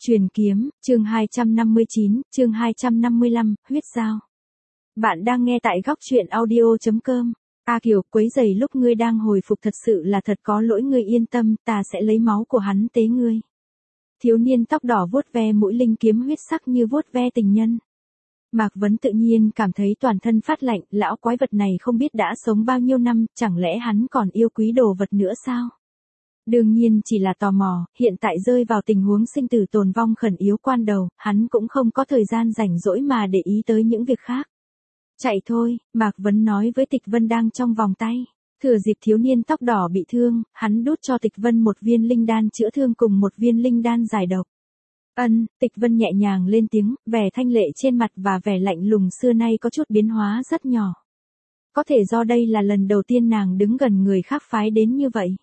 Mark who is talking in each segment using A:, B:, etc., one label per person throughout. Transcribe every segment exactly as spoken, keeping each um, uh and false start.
A: Truyền kiếm, chương hai trăm năm mươi chín, chương hai trăm năm mươi lăm, huyết dao. Bạn đang nghe tại góc truyện audio chấm com. A Kiều, quấy rầy lúc ngươi đang hồi phục thật sự là thật có lỗi, ngươi yên tâm, ta sẽ lấy máu của hắn tế ngươi. Thiếu niên tóc đỏ vuốt ve mũi linh kiếm huyết sắc như vuốt ve tình nhân. Mạc Vấn tự nhiên cảm thấy toàn thân phát lạnh, lão quái vật này không biết đã sống bao nhiêu năm, chẳng lẽ hắn còn yêu quý đồ vật nữa sao? Đương nhiên chỉ là tò mò, hiện tại rơi vào tình huống sinh tử tồn vong khẩn yếu quan đầu, hắn cũng không có thời gian rảnh rỗi mà để ý tới những việc khác. Chạy thôi, Mạc Vấn nói với Tịch Vân đang trong vòng tay. Thừa dịp thiếu niên tóc đỏ bị thương, hắn đút cho Tịch Vân một viên linh đan chữa thương cùng một viên linh đan giải độc. Ân, Tịch Vân nhẹ nhàng lên tiếng, vẻ thanh lệ trên mặt và vẻ lạnh lùng xưa nay có chút biến hóa rất nhỏ. Có thể do đây là lần đầu tiên nàng đứng gần người khác phái đến như vậy.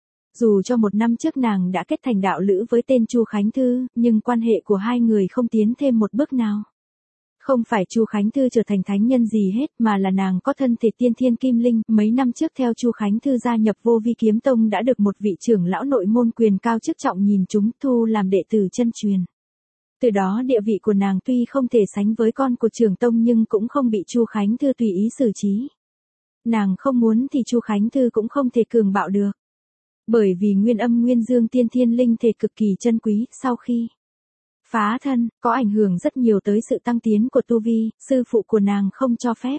A: Dù cho một năm trước nàng đã kết thành đạo lữ với tên Chu Khánh Thư, nhưng quan hệ của hai người không tiến thêm một bước nào. Không phải Chu Khánh Thư trở thành thánh nhân gì hết, mà là nàng có thân thể tiên thiên kim linh, mấy năm trước theo Chu Khánh Thư gia nhập Vô Vi Kiếm Tông đã được một vị trưởng lão nội môn quyền cao chức trọng nhìn chúng thu làm đệ tử chân truyền. Từ đó địa vị của nàng tuy không thể sánh với con của trưởng tông nhưng cũng không bị Chu Khánh Thư tùy ý xử trí. Nàng không muốn thì Chu Khánh Thư cũng không thể cường bạo được. Bởi vì nguyên âm nguyên dương tiên thiên linh thể cực kỳ chân quý, sau khi phá thân, có ảnh hưởng rất nhiều tới sự tăng tiến của tu vi, sư phụ của nàng không cho phép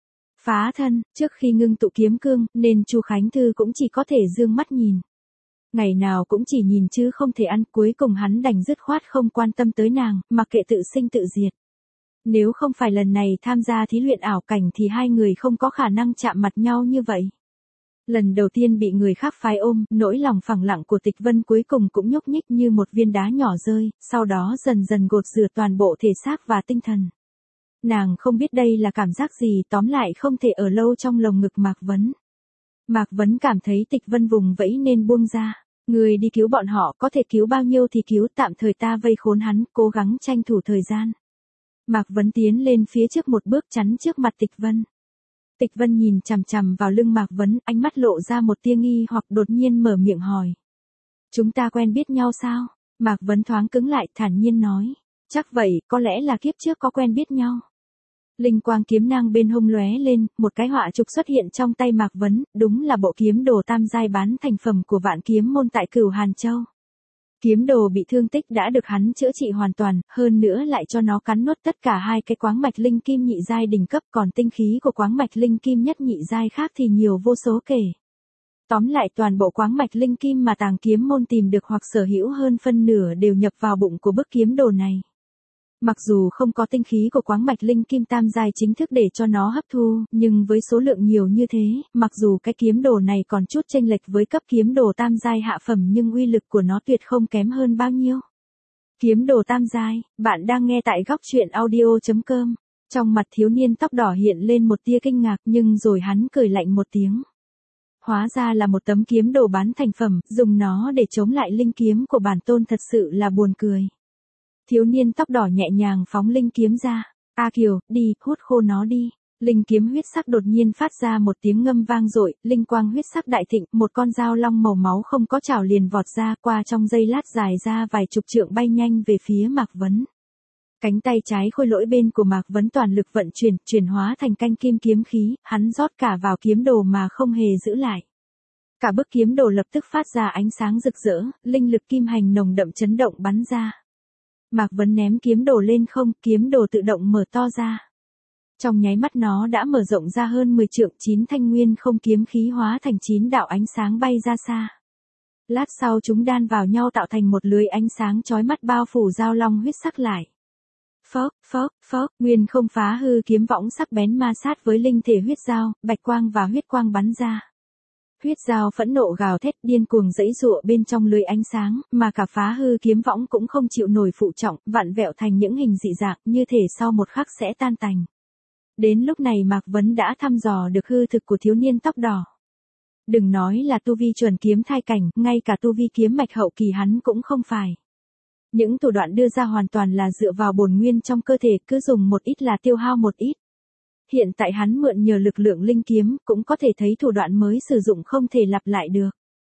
A: phá thân, trước khi ngưng tụ kiếm cương, nên Chu Khánh Thư cũng chỉ có thể dương mắt nhìn. Ngày nào cũng chỉ nhìn chứ không thể ăn, cuối cùng hắn đành dứt khoát không quan tâm tới nàng, mặc kệ tự sinh tự diệt. Nếu không phải lần này tham gia thí luyện ảo cảnh thì hai người không có khả năng chạm mặt nhau như vậy. Lần đầu tiên bị người khác phái ôm, nỗi lòng phẳng lặng của Tịch Vân cuối cùng cũng nhúc nhích như một viên đá nhỏ rơi, sau đó dần dần gột rửa toàn bộ thể xác và tinh thần. Nàng không biết đây là cảm giác gì, tóm lại không thể ở lâu trong lồng ngực Mạc Vấn. Mạc Vấn cảm thấy Tịch Vân vùng vẫy nên buông ra. Người đi cứu bọn họ, có thể cứu bao nhiêu thì cứu, tạm thời ta vây khốn hắn, cố gắng tranh thủ thời gian. Mạc Vấn tiến lên phía trước một bước chắn trước mặt Tịch Vân. Tịch Vân nhìn chằm chằm vào lưng Mạc Vấn, ánh mắt lộ ra một tia nghi hoặc, đột nhiên mở miệng hỏi. Chúng ta quen biết nhau sao? Mạc Vấn thoáng cứng lại, thản nhiên nói. Chắc vậy, có lẽ là kiếp trước có quen biết nhau. Linh quang kiếm nang bên hông lóe lên, một cái họa trục xuất hiện trong tay Mạc Vấn, đúng là bộ kiếm đồ tam giai bán thành phẩm của Vạn Kiếm môn tại Cửu Hàn Châu. Kiếm đồ bị thương tích đã được hắn chữa trị hoàn toàn, hơn nữa lại cho nó cắn nuốt tất cả hai cái quáng mạch linh kim nhị giai đỉnh cấp, còn tinh khí của quáng mạch linh kim nhất nhị giai khác thì nhiều vô số kể. Tóm lại toàn bộ quáng mạch linh kim mà Tàng Kiếm môn tìm được hoặc sở hữu hơn phân nửa đều nhập vào bụng của bức kiếm đồ này. Mặc dù không có tinh khí của quáng mạch linh kim tam giai chính thức để cho nó hấp thu, nhưng với số lượng nhiều như thế, mặc dù cái kiếm đồ này còn chút chênh lệch với cấp kiếm đồ tam giai hạ phẩm nhưng uy lực của nó tuyệt không kém hơn bao nhiêu. Kiếm đồ tam giai, bạn đang nghe tại góc truyện audio chấm com. Trong mặt thiếu niên tóc đỏ hiện lên một tia kinh ngạc nhưng rồi hắn cười lạnh một tiếng. Hóa ra là một tấm kiếm đồ bán thành phẩm, dùng nó để chống lại linh kiếm của bản tôn thật sự là buồn cười. Thiếu niên tóc đỏ nhẹ nhàng phóng linh kiếm ra. A Kiều, đi, hút khô nó đi. Linh kiếm huyết sắc đột nhiên phát ra một tiếng ngâm vang dội, linh quang huyết sắc đại thịnh, một con dao long màu máu không có chảo liền vọt ra, qua trong giây lát dài ra vài chục trượng bay nhanh về phía Mạc Vấn. Cánh tay trái khôi lỗi bên của Mạc Vấn toàn lực vận chuyển, chuyển hóa thành canh kim kiếm khí, hắn rót cả vào kiếm đồ mà không hề giữ lại. Cả bức kiếm đồ lập tức phát ra ánh sáng rực rỡ, linh lực kim hành nồng đậm chấn động bắn ra. Mạc Vấn ném kiếm đồ lên không, kiếm đồ tự động mở to ra. Trong nháy mắt nó đã mở rộng ra hơn mười trượng, chín thanh nguyên không kiếm khí hóa thành chín đạo ánh sáng bay ra xa. Lát sau chúng đan vào nhau tạo thành một lưới ánh sáng chói mắt bao phủ dao long huyết sắc lại. Phốc, phốc, phốc, nguyên không phá hư kiếm võng sắc bén ma sát với linh thể huyết dao, bạch quang và huyết quang bắn ra. Huyết dao phẫn nộ gào thét điên cuồng giãy giụa bên trong lưới ánh sáng, mà cả phá hư kiếm võng cũng không chịu nổi phụ trọng, vặn vẹo thành những hình dị dạng, như thể sau một khắc sẽ tan tành. Đến lúc này Mạc Vấn đã thăm dò được hư thực của thiếu niên tóc đỏ. Đừng nói là tu vi chuẩn kiếm thai cảnh, ngay cả tu vi kiếm mạch hậu kỳ hắn cũng không phải. Những thủ đoạn đưa ra hoàn toàn là dựa vào bổn nguyên trong cơ thể, cứ dùng một ít là tiêu hao một ít. Hiện tại hắn mượn nhờ lực lượng linh kiếm, cũng có thể thấy thủ đoạn mới sử dụng không thể lặp lại được.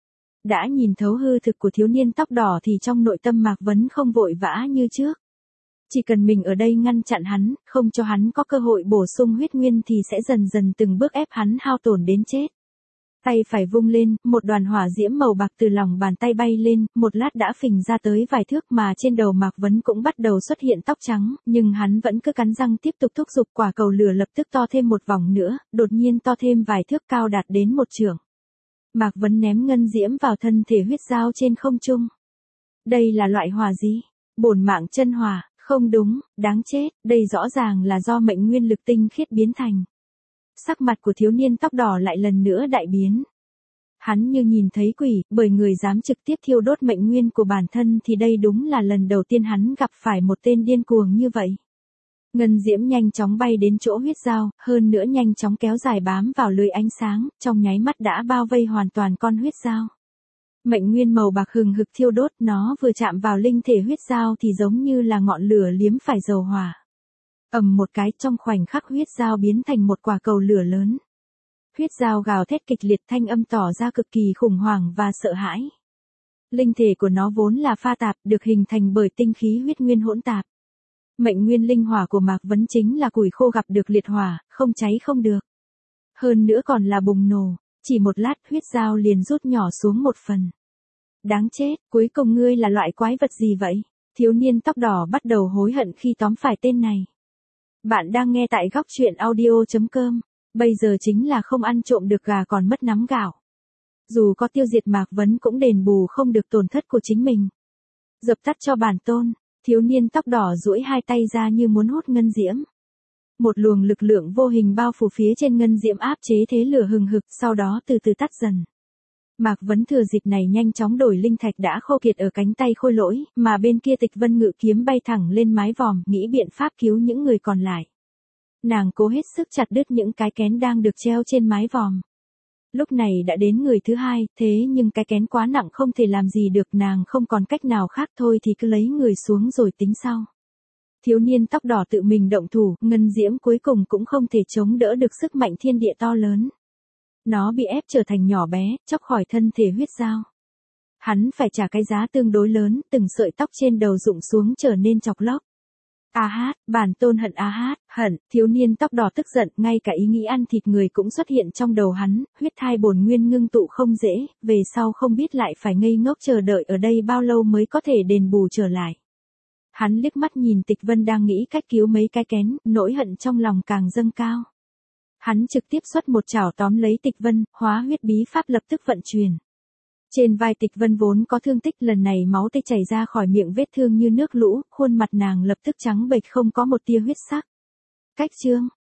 A: Đã nhìn thấu hư thực của thiếu niên tóc đỏ thì trong nội tâm Mạc Vấn không vội vã như trước. Chỉ cần mình ở đây ngăn chặn hắn, không cho hắn có cơ hội bổ sung huyết nguyên thì sẽ dần dần từng bước ép hắn hao tổn đến chết. Tay phải vung lên, một đoàn hỏa diễm màu bạc từ lòng bàn tay bay lên, một lát đã phình ra tới vài thước mà trên đầu Mạc Vấn cũng bắt đầu xuất hiện tóc trắng, nhưng hắn vẫn cứ cắn răng tiếp tục thúc giục quả cầu lửa lập tức to thêm một vòng nữa, đột nhiên to thêm vài thước cao đạt đến một trượng. Mạc Vấn ném ngân diễm vào thân thể huyết dao trên không trung. Đây là loại hỏa gì? Bổn mạng chân hỏa, không đúng, đáng chết, đây rõ ràng là do mệnh nguyên lực tinh khiết biến thành. Sắc mặt của thiếu niên tóc đỏ lại lần nữa đại biến. Hắn như nhìn thấy quỷ, bởi người dám trực tiếp thiêu đốt mệnh nguyên của bản thân thì đây đúng là lần đầu tiên hắn gặp phải một tên điên cuồng như vậy. Ngân diễm nhanh chóng bay đến chỗ huyết dao, hơn nữa nhanh chóng kéo dài bám vào lưới ánh sáng, trong nháy mắt đã bao vây hoàn toàn con huyết dao. Mệnh nguyên màu bạc hừng hực thiêu đốt, nó vừa chạm vào linh thể huyết dao thì giống như là ngọn lửa liếm phải dầu hỏa. Ầm một cái, trong khoảnh khắc huyết dao biến thành một quả cầu lửa lớn. Huyết dao gào thét kịch liệt, thanh âm tỏ ra cực kỳ khủng hoảng và sợ hãi. Linh thể của nó vốn là pha tạp, được hình thành bởi tinh khí huyết nguyên hỗn tạp. Mệnh nguyên linh hỏa của Mạc Vấn chính là củi khô gặp được liệt hỏa, không cháy không được. Hơn nữa còn là bùng nổ, chỉ một lát huyết dao liền rút nhỏ xuống một phần. Đáng chết, cuối cùng ngươi là loại quái vật gì vậy? Thiếu niên tóc đỏ bắt đầu hối hận khi tóm phải tên này. Bạn đang nghe tại góc truyện audio chấm com. Bây giờ chính là không ăn trộm được gà còn mất nắm gạo. Dù có tiêu diệt Mạc Vấn cũng đền bù không được tổn thất của chính mình. Dập tắt cho bản tôn, thiếu niên tóc đỏ duỗi hai tay ra như muốn hút ngân diễm. Một luồng lực lượng vô hình bao phủ phía trên ngân diễm áp chế thế lửa hừng hực, sau đó từ từ tắt dần. Mạc Vấn thừa dịp này nhanh chóng đổi linh thạch đã khô kiệt ở cánh tay khôi lỗi, mà bên kia Tịch Vân ngự kiếm bay thẳng lên mái vòm, nghĩ biện pháp cứu những người còn lại. Nàng cố hết sức chặt đứt những cái kén đang được treo trên mái vòm. Lúc này đã đến người thứ hai, thế nhưng cái kén quá nặng không thể làm gì được, nàng không còn cách nào khác, thôi thì cứ lấy người xuống rồi tính sau. Thiếu niên tóc đỏ tự mình động thủ, ngân diễm cuối cùng cũng không thể chống đỡ được sức mạnh thiên địa to lớn. Nó bị ép trở thành nhỏ bé, chóc khỏi thân thể huyết dao. Hắn phải trả cái giá tương đối lớn, từng sợi tóc trên đầu rụng xuống trở nên chọc lóc. A hát, bản tôn hận A hát, hận, thiếu niên tóc đỏ tức giận, ngay cả ý nghĩ ăn thịt người cũng xuất hiện trong đầu hắn, huyết thai bổn nguyên ngưng tụ không dễ, về sau không biết lại phải ngây ngốc chờ đợi ở đây bao lâu mới có thể đền bù trở lại. Hắn liếc mắt nhìn Tịch Vân đang nghĩ cách cứu mấy cái kén, nỗi hận trong lòng càng dâng cao. Hắn trực tiếp xuất một chảo tóm lấy Tịch Vân, hóa huyết bí pháp lập tức vận chuyển. Trên vai Tịch Vân vốn có thương tích, lần này máu tươi chảy ra khỏi miệng vết thương như nước lũ, khuôn mặt nàng lập tức trắng bệch không có một tia huyết sắc. Cách chương,